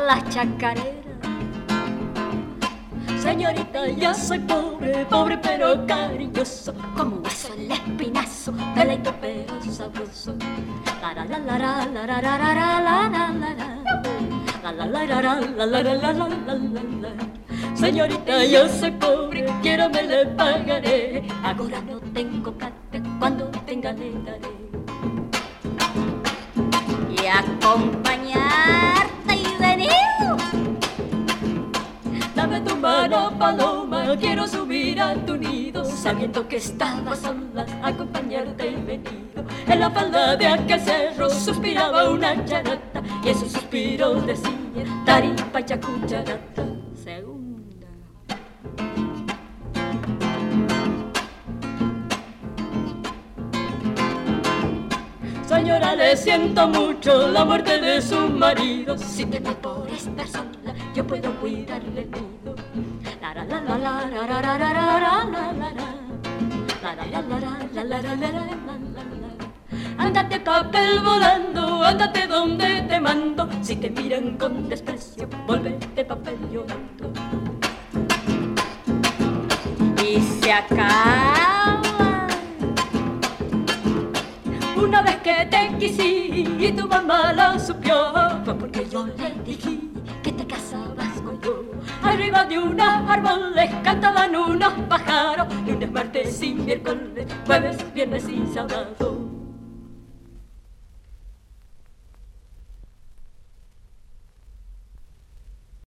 las chacareras. Señorita, yo soy pobre, pobre pero cariñoso, como un hueso el espinazo, deleito pero sabroso. La la la la la la la la la la la la la la la la. Señorita, yo soy pobre, quiero me le pagaré. Ahora no tengo plata, cuando tenga le daré. Y acompañarte y venir. Dame tu mano, paloma, quiero subir a tu nido, sabiendo que estaba sola, acompañarte y venido. En la falda de aquel cerro suspiraba una charata, y ese suspiro decía taripacha cucharata. Segunda. Señora, le siento mucho la muerte de su marido. Si te voy por estar sola, yo puedo cuidarle el nido. La la la la la la la la la la la la la. Ándate papel volando, ándate donde te mando. Si te miran con desprecio, volvete papel llorando. Y se acaba. Una vez que te quisí y tu mamá lo supió, fue porque yo le dije que te casabas con yo. Arriba de unos árboles cantaban unos pájaros, lunes, martes y miércoles, jueves, viernes y sábado.